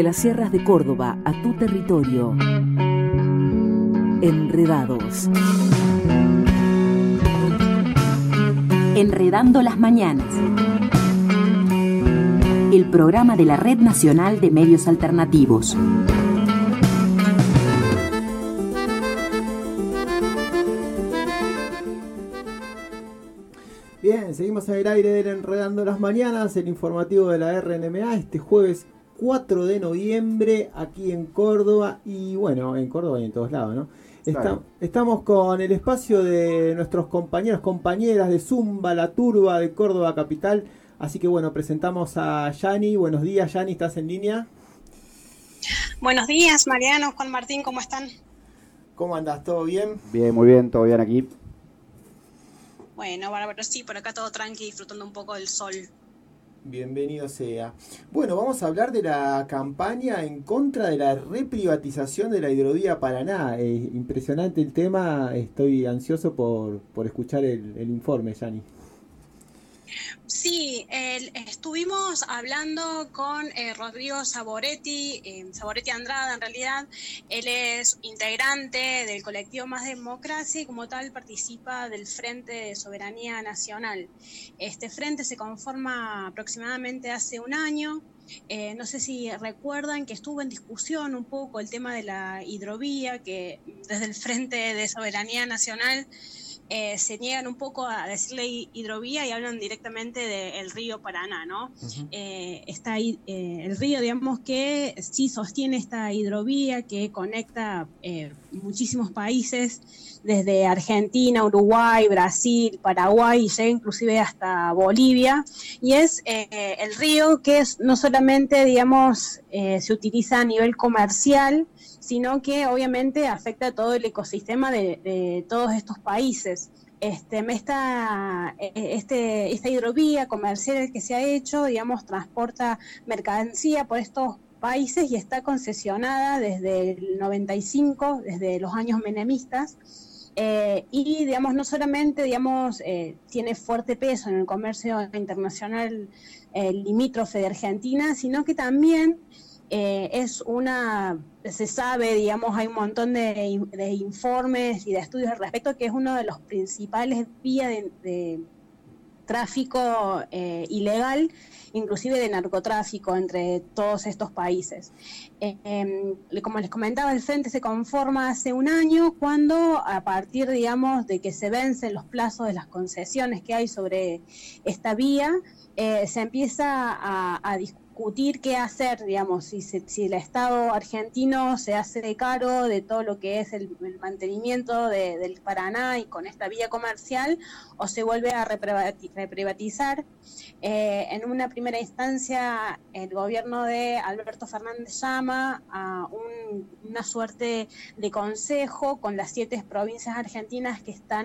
Desde las sierras de Córdoba a tu territorio. Enredados. Enredando las mañanas. El programa de la Red Nacional de Medios Alternativos. Bien, seguimos en el aire de Enredando las Mañanas, el informativo de la RNMA, este jueves 4 de noviembre, aquí en Córdoba, y bueno, en Córdoba y en todos lados, ¿no? Estamos con el espacio de nuestros compañeras de Zumba, La Turba de Córdoba Capital, así que bueno, presentamos a Yani. Buenos días, Yani, ¿estás en línea? Buenos días, Mariano, Juan Martín, ¿cómo están? ¿Cómo andás? ¿Todo bien? Bien, muy bien, todo bien aquí. Bueno, bárbaro, sí, por acá todo tranqui, disfrutando un poco del sol. Bienvenido sea. Bueno, vamos a hablar de la campaña en contra de la reprivatización de la hidrovía Paraná. Impresionante el tema, estoy ansioso por escuchar el informe, Yani. Sí, estuvimos hablando con Rodrigo Saboretti, Saboretti Andrada en realidad. Él es integrante del colectivo Más Democracia y como tal participa del Frente de Soberanía Nacional. Este frente se conforma aproximadamente hace un año. No sé si recuerdan que estuvo en discusión un poco el tema de la hidrovía, que desde el Frente de Soberanía Nacional se niegan un poco a decirle hidrovía y hablan directamente del río Paraná, ¿no? Uh-huh. El río, digamos, que sí sostiene esta hidrovía que conecta muchísimos países, desde Argentina, Uruguay, Brasil, Paraguay, y llega inclusive hasta Bolivia, y es el río que no solamente, digamos, se utiliza a nivel comercial, sino que obviamente afecta a todo el ecosistema de todos estos países. Esta hidrovía comercial que se ha hecho, digamos, transporta mercancía por estos países y está concesionada desde el 95, desde los años menemistas, y, digamos, no solamente, digamos, tiene fuerte peso en el comercio internacional limítrofe de Argentina, sino que también se sabe, digamos, hay un montón de informes y de estudios al respecto, que es uno de los principales vías de tráfico ilegal, inclusive de narcotráfico entre todos estos países. Como les comentaba, el Frente se conforma hace un año, cuando a partir, digamos, de que se vencen los plazos de las concesiones que hay sobre esta vía, se empieza a discutir qué hacer, digamos, si el Estado argentino se hace cargo de todo lo que es el mantenimiento del Paraná y con esta vía comercial, o se vuelve a reprivatizar. En una primera instancia, el gobierno de Alberto Fernández llama a una suerte de consejo con las 7 provincias argentinas que están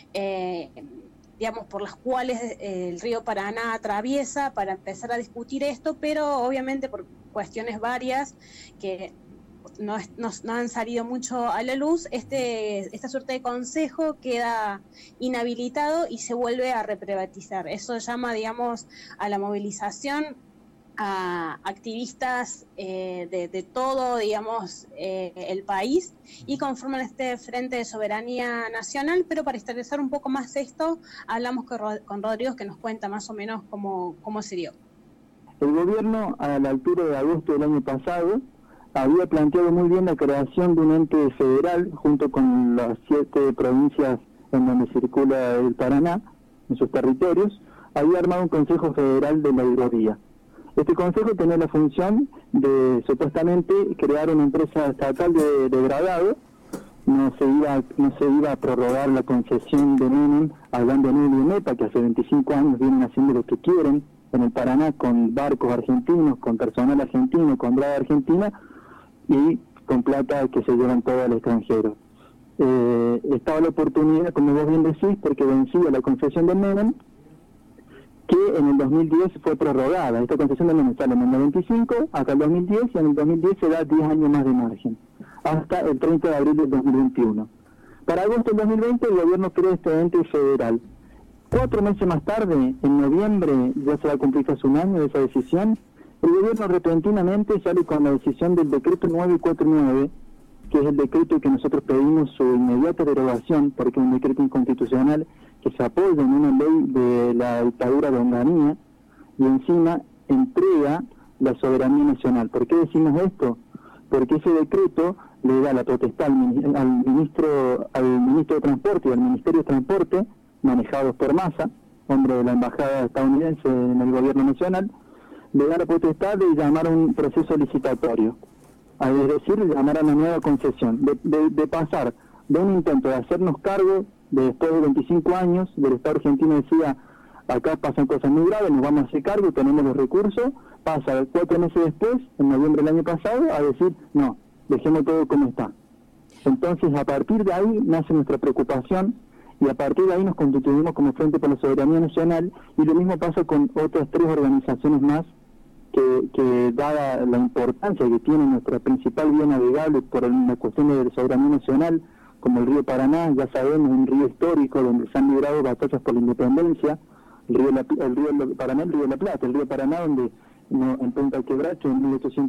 digamos, por las cuales el río Paraná atraviesa, para empezar a discutir esto, pero obviamente por cuestiones varias que no han salido mucho a la luz, esta suerte de consejo queda inhabilitado y se vuelve a reprivatizar. Eso llama, digamos, a la movilización a activistas de todo, digamos, el país, y conforman este Frente de Soberanía Nacional. Pero para establecer un poco más esto, hablamos con Rodrigo, que nos cuenta más o menos cómo se dio. El gobierno, a la altura de agosto del año pasado, había planteado muy bien la creación de un ente federal junto con las 7 provincias en donde circula el Paraná, en sus territorios. Había armado un Consejo Federal de la Hidrovía. Este consejo tenía la función de, supuestamente, crear una empresa estatal de degradado. No se iba a prorrogar la concesión de Menem, hablando de Menem y MEPA, que hace 25 años vienen haciendo lo que quieren en el Paraná, con barcos argentinos, con personal argentino, con draga argentina, y con plata que se llevan todo al extranjero. Estaba la oportunidad, como vos bien decís, porque vencía la concesión de Menem, que en el 2010 fue prorrogada. Esta concesión de Menem sale en el 95 hasta el 2010, y en el 2010 se da 10 años más de margen, hasta el 30 de abril del 2021. Para agosto del 2020 el gobierno creó este ente federal. 4 meses más tarde, en noviembre, ya se va a cumplir casi un año de esa decisión, El gobierno repentinamente sale con la decisión del decreto 949, que es el decreto que nosotros pedimos su inmediata derogación, porque es un decreto inconstitucional que se apoya en una ley de la dictadura de Onganía, y encima entrega la soberanía nacional. ¿Por qué decimos esto? Porque ese decreto le da la potestad al ministro de Transporte y al Ministerio de Transporte, manejados por Massa, hombre de la embajada estadounidense en el gobierno nacional, le da la potestad de llamar a un proceso licitatorio, es decir, llamar a una nueva concesión, de pasar de un intento de hacernos cargo de después de 25 años, del Estado argentino decía, acá pasan cosas muy graves, nos vamos a hacer cargo, tenemos los recursos, pasa 4 meses después, en noviembre del año pasado, a decir, no, dejemos todo como está. Entonces, a partir de ahí nace nuestra preocupación, y a partir de ahí nos constituimos como Frente por la Soberanía Nacional, y lo mismo pasa con otras 3 organizaciones más, que dada la importancia que tiene nuestra principal vía navegable por una cuestión de soberanía nacional, como el río Paraná, ya sabemos, un río histórico donde se han librado batallas por la independencia, el río Paraná, el río de la Plata, el río Paraná donde en Punta Quebracho en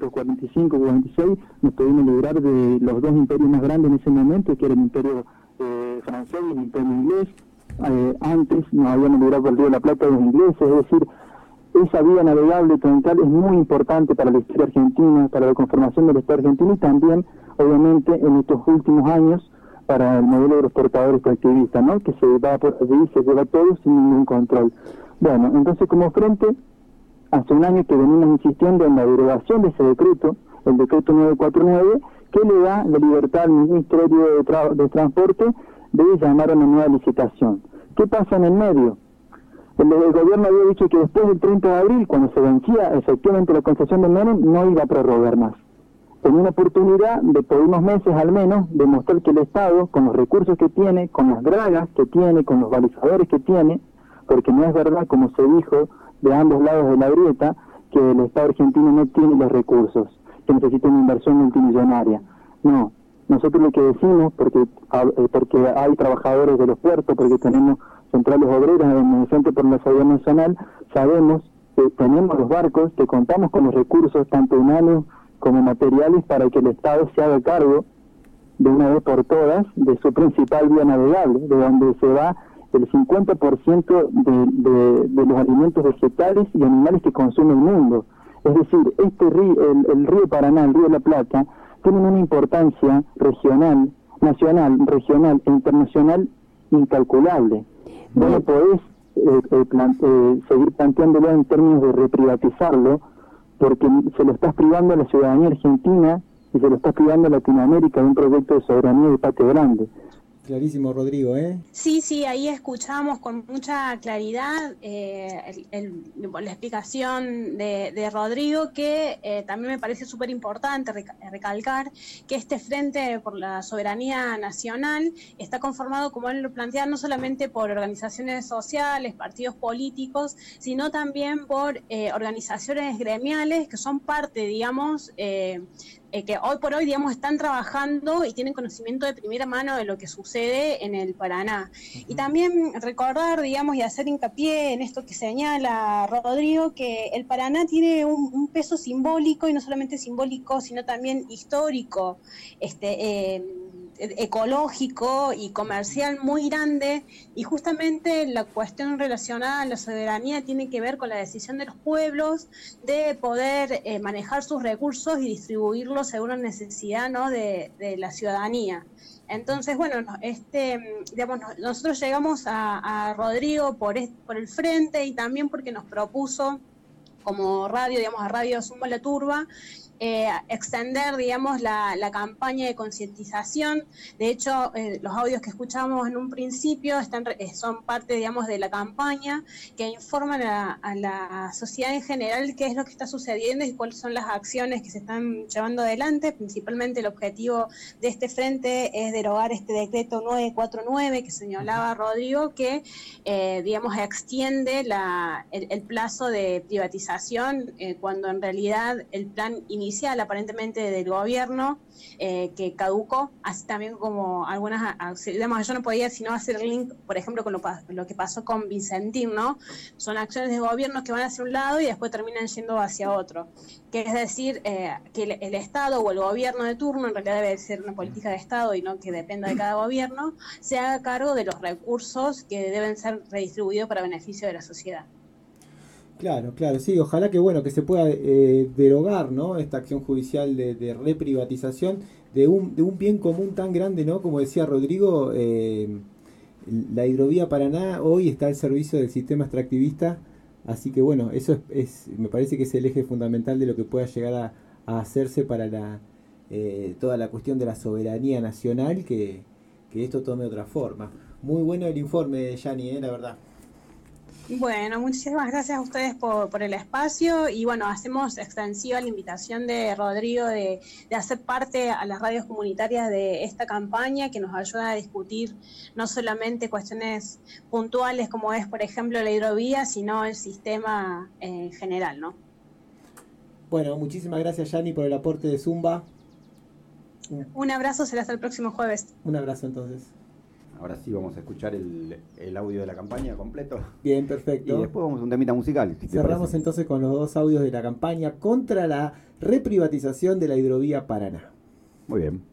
1845-46 nos pudimos librar de los 2 imperios más grandes en ese momento, que era el imperio francés y el imperio inglés. Antes nos habíamos librado del río de la Plata de los ingleses, es decir, esa vía navegable troncal es muy importante para la historia argentina, para la conformación del Estado argentino y también, obviamente, en estos últimos años, para el modelo de los portadores colectivistas, ¿no? Que se va por allí, se lleva todo sin ningún control. Bueno, entonces como frente, hace un año que venimos insistiendo en la derogación de ese decreto, el decreto 949, que le da la libertad al Ministerio de Transporte de llamar a una nueva licitación. ¿Qué pasa en el medio? El gobierno había dicho que después del 30 de abril, cuando se vencía efectivamente la concesión de Menem, no iba a prorrogar más. Tenía una oportunidad de por unos meses al menos demostrar que el Estado, con los recursos que tiene, con las dragas que tiene, con los balizadores que tiene, porque no es verdad, como se dijo de ambos lados de la grieta, que el Estado argentino no tiene los recursos, que necesita una inversión multimillonaria. No, nosotros lo que decimos, porque hay trabajadores de los puertos, porque tenemos centrales obreras en el Frente por la Soberanía Nacional, sabemos que tenemos los barcos, que contamos con los recursos, tanto humanos como materiales, para que el Estado se haga cargo de una vez por todas de su principal vía navegable, de donde se va el 50% de los alimentos vegetales y animales que consume el mundo. Es decir, este río, el río Paraná, el río de la Plata, tienen una importancia regional, nacional, regional e internacional incalculable. Vos no podés seguir planteándolo en términos de reprivatizarlo, porque se lo estás privando a la ciudadanía argentina y se lo estás privando a Latinoamérica de un proyecto de soberanía de patio grande. Clarísimo, Rodrigo, ¿eh? Sí, ahí escuchamos con mucha claridad la explicación de Rodrigo, que también me parece súper importante recalcar que este Frente por la Soberanía Nacional está conformado, como él lo plantea, no solamente por organizaciones sociales, partidos políticos, sino también por organizaciones gremiales que son parte, digamos, que hoy por hoy, digamos, están trabajando y tienen conocimiento de primera mano de lo que sucede en el Paraná. Y también recordar, digamos, y hacer hincapié en esto que señala Rodrigo, que el Paraná tiene un peso simbólico, y no solamente simbólico, sino también histórico, ecológico y comercial muy grande, y justamente la cuestión relacionada a la soberanía tiene que ver con la decisión de los pueblos de poder manejar sus recursos y distribuirlos según la necesidad, ¿no?, de la ciudadanía. Entonces, bueno, digamos, nosotros llegamos a Rodrigo por el frente, y también porque nos propuso como radio, digamos, a Radio Zumba La Turba, extender, digamos, la campaña de concientización. De hecho, los audios que escuchamos en un principio son parte, digamos, de la campaña que informan a la sociedad en general qué es lo que está sucediendo y cuáles son las acciones que se están llevando adelante. Principalmente el objetivo de este frente es derogar este decreto 949 que señalaba Rodrigo, que, digamos, extiende el plazo de privatización repriivatización, cuando en realidad el plan inicial aparentemente del gobierno, que caducó, así también como algunas, digamos, yo no podía sino hacer el link, por ejemplo, con lo que pasó con Vicentín, ¿no? Son acciones de gobierno que van hacia un lado y después terminan yendo hacia otro, que es decir, que el Estado o el gobierno de turno, en realidad debe ser una política de Estado y no que dependa de cada gobierno, se haga cargo de los recursos que deben ser redistribuidos para beneficio de la sociedad. Claro, sí, ojalá que bueno que se pueda derogar, ¿no?, esta acción judicial de reprivatización de un bien común tan grande, ¿no? Como decía Rodrigo, la hidrovía Paraná hoy está al servicio del sistema extractivista, así que bueno, eso me parece que es el eje fundamental de lo que pueda llegar a hacerse para toda la cuestión de la soberanía nacional, que esto tome otra forma. Muy bueno el informe, Yani, la verdad. Bueno, muchísimas gracias a ustedes por el espacio y bueno, hacemos extensiva la invitación de Rodrigo de hacer parte a las radios comunitarias de esta campaña que nos ayuda a discutir no solamente cuestiones puntuales como es, por ejemplo, la hidrovía, sino el sistema en general, ¿no? Bueno, muchísimas gracias, Yani, por el aporte de Zumba. Un abrazo, será hasta el próximo jueves. Un abrazo entonces. Ahora sí vamos a escuchar el audio de la campaña completo. Bien, perfecto. Y después vamos a un temita musical. Si cerramos entonces con los 2 audios de la campaña contra la reprivatización de la hidrovía Paraná. Muy bien.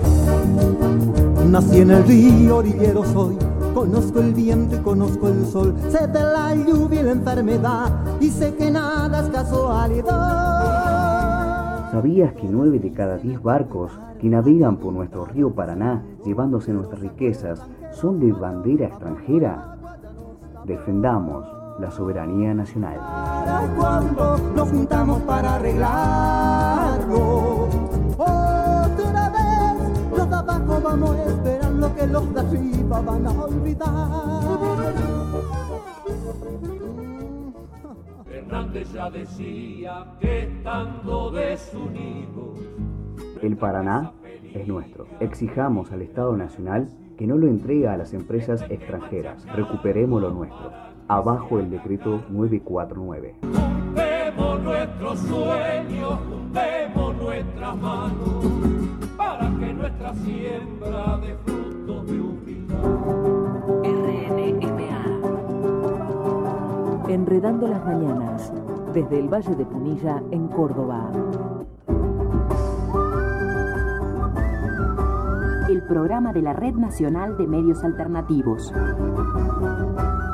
Nací en el río, orillero soy. Conozco el viento y conozco el sol. Sé de la lluvia y la enfermedad. Y sé que nada es casualidad. ¿Sabías que 9 de cada 10 barcos que navegan por nuestro río Paraná llevándose nuestras riquezas son de bandera extranjera? Defendamos la soberanía nacional. Cuando nos juntamos para arreglarlo, otra vez los de abajo vamos a esperar lo que los de arriba van a olvidar. Fernández ya decía que estando desunidos. El Paraná es nuestro. Exijamos al Estado Nacional que no lo entregue a las empresas extranjeras. Recuperemos lo nuestro. Abajo el decreto 949. Juntemos nuestros sueños, juntemos nuestras manos, para que nuestra siembra dé frutos de humildad. RNMA. Enredando las mañanas, desde el Valle de Punilla, en Córdoba. El programa de la Red Nacional de Medios Alternativos.